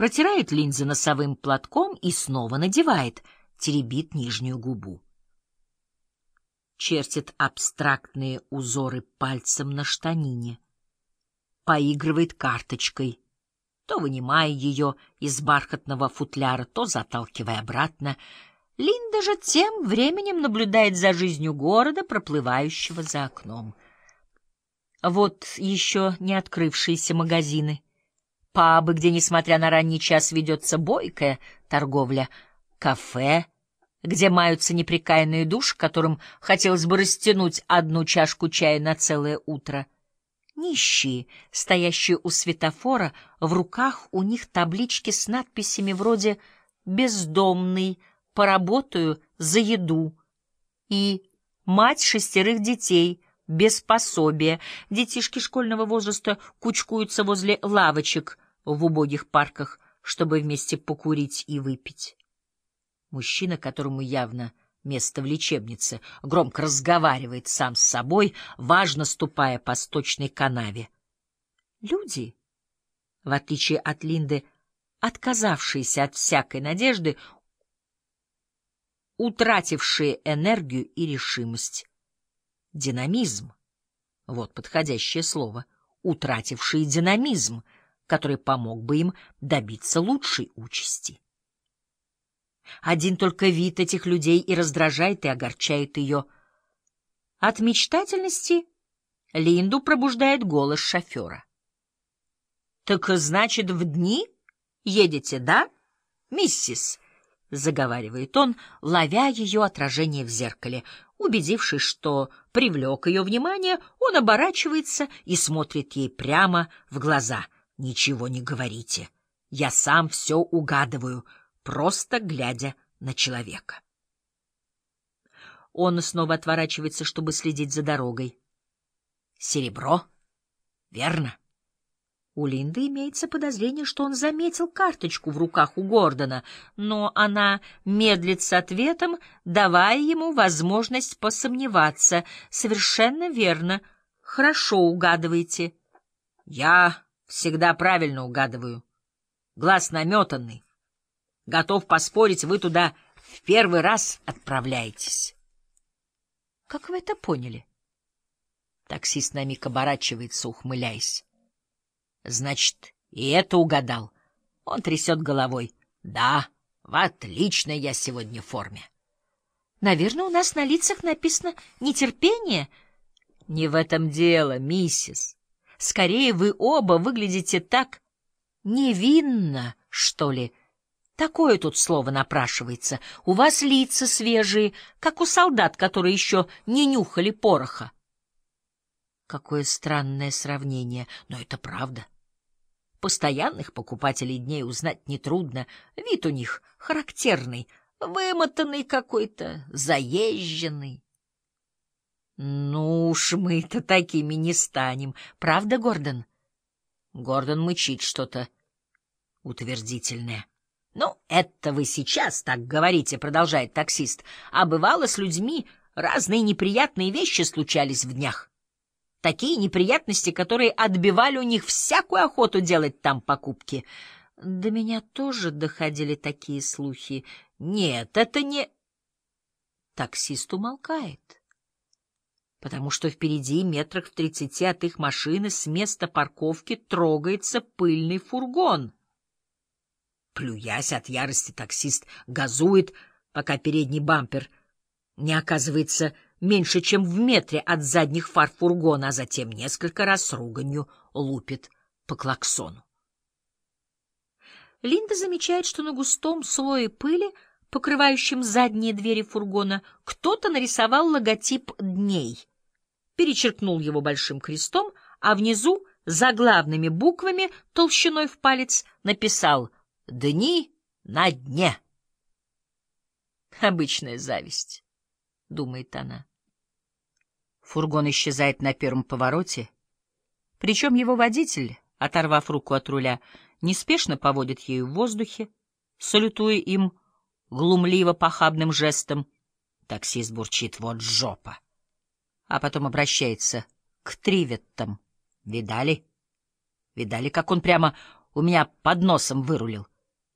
Протирает линзы носовым платком и снова надевает, теребит нижнюю губу. Чертит абстрактные узоры пальцем на штанине. Поигрывает карточкой, то вынимая ее из бархатного футляра, то заталкивая обратно. Линда же тем временем наблюдает за жизнью города, проплывающего за окном. Вот еще не открывшиеся магазины, пабы, где, несмотря на ранний час, ведется бойкая торговля, кафе, где маются непрекаянные души, которым хотелось бы растянуть одну чашку чая на целое утро. Нищие, стоящие у светофора, в руках у них таблички с надписями вроде «Бездомный», «Поработаю за еду» и «Мать 6 детей», без пособия. Детишки школьного возраста кучкуются возле лавочек в убогих парках, чтобы вместе покурить и выпить. Мужчина, которому явно место в лечебнице, громко разговаривает сам с собой, важно ступая по сточной канаве. Люди, в отличие от Линды, отказавшиеся от всякой надежды, утратившие энергию и решимость. Динамизм — вот подходящее слово, утратившие динамизм, который помог бы им добиться лучшей участи. Один только вид этих людей и раздражает, и огорчает ее. От мечтательности Линду пробуждает голос шофера. — Так, значит, в дни едете, да, миссис? — заговаривает он, ловя ее отражение в зеркале. Убедившись, что привлек ее внимание, он оборачивается и смотрит ей прямо в глаза. — Ничего не говорите. Я сам все угадываю, просто глядя на человека. Он снова отворачивается, чтобы следить за дорогой. Серебро? Верно. У Линды имеется подозрение, что он заметил карточку в руках у Гордона, но она медлит с ответом, давая ему возможность посомневаться. Совершенно верно. Хорошо угадываете. Я всегда правильно угадываю. Глаз наметанный. Готов поспорить, вы туда в первый раз отправляетесь. Как вы это поняли? Таксист на миг оборачивается, ухмыляясь. Значит, и это угадал. Он трясет головой. Да, в отличной я сегодня форме. Наверное, у нас на лицах написано нетерпение. Не в этом дело, миссис. Скорее, вы оба выглядите так невинно, что ли. Такое тут слово напрашивается. У вас лица свежие, как у солдат, которые еще не нюхали пороха. Какое странное сравнение, но это правда. Постоянных покупателей дней узнать нетрудно. Вид у них характерный, вымотанный какой-то, заезженный. Ну уж мы-то такими не станем. Правда, Гордон? Гордон мычит что-то утвердительное. Ну, это вы сейчас так говорите, продолжает таксист. А бывало, с людьми разные неприятные вещи случались в днях. Такие неприятности, которые отбивали у них всякую охоту делать там покупки. До меня тоже доходили такие слухи. Нет, это не... Таксист умолкает, потому что впереди, метрах в 30 от их машины, с места парковки трогается пыльный фургон. Плюясь от ярости, таксист газует, пока передний бампер не оказывается меньше, чем в метре от задних фар фургона, а затем несколько раз с руганью лупит по клаксону. Линда замечает, что на густом слое пыли, покрывающем задние двери фургона, кто-то нарисовал логотип «Дней», перечеркнул его большим крестом, а внизу заглавными буквами толщиной в палец написал «Дни на дне». Обычная зависть, думает она. Фургон исчезает на первом повороте, причем его водитель, оторвав руку от руля, неспешно поводит ею в воздухе, салютуя им глумливо-похабным жестом. Таксист бурчит: вот жопа. А потом обращается к Триветтам. Видали? Видали, как он прямо у меня под носом вырулил?